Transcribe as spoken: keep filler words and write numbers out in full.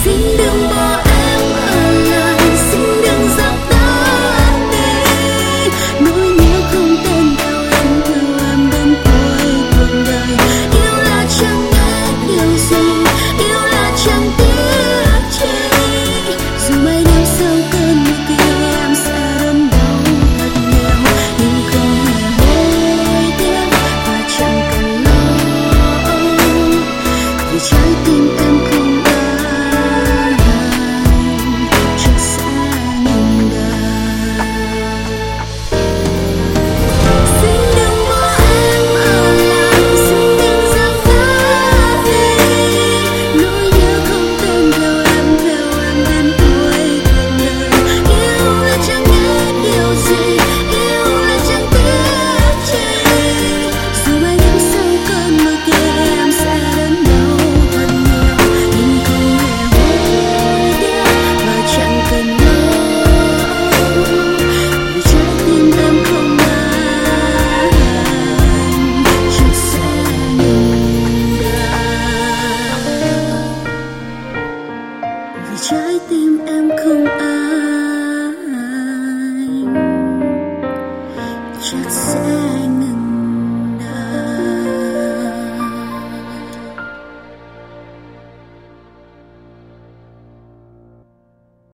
Xin đừng bỏ em ở lại, xin đừng dập tắt đi nỗi nhớ không tên theo em, theo em đến cuối cuộc đời. Yêu là chẳng biết điều gì, yêu là chẳng tiếc chi. Dù mai đêm sau cơn mưa kia em sẽ đớn đau thật nhiều, nhưng không hề hối tiếc và chẳng cần lo, vì trái tim em không ai chắc sẽ ngừng đời. Xin đừng bỏ em ở lại, xin đừng dập tắt đi nỗi nhớ không tên theo em, theo em đến cuối cuộc đời. Yêu là chẳng biết điều gì, yêu là chẳng tiếc chi. Dù mai đêm sau cơn mưa kia em sẽ đớn đau thật nhiều, nhưng không hề hối tiếc và chẳng cần lo, vì trái tim em không ai chắc sẽ ngừng đập. Vì trái tim em không ai chắc sẽ ngừng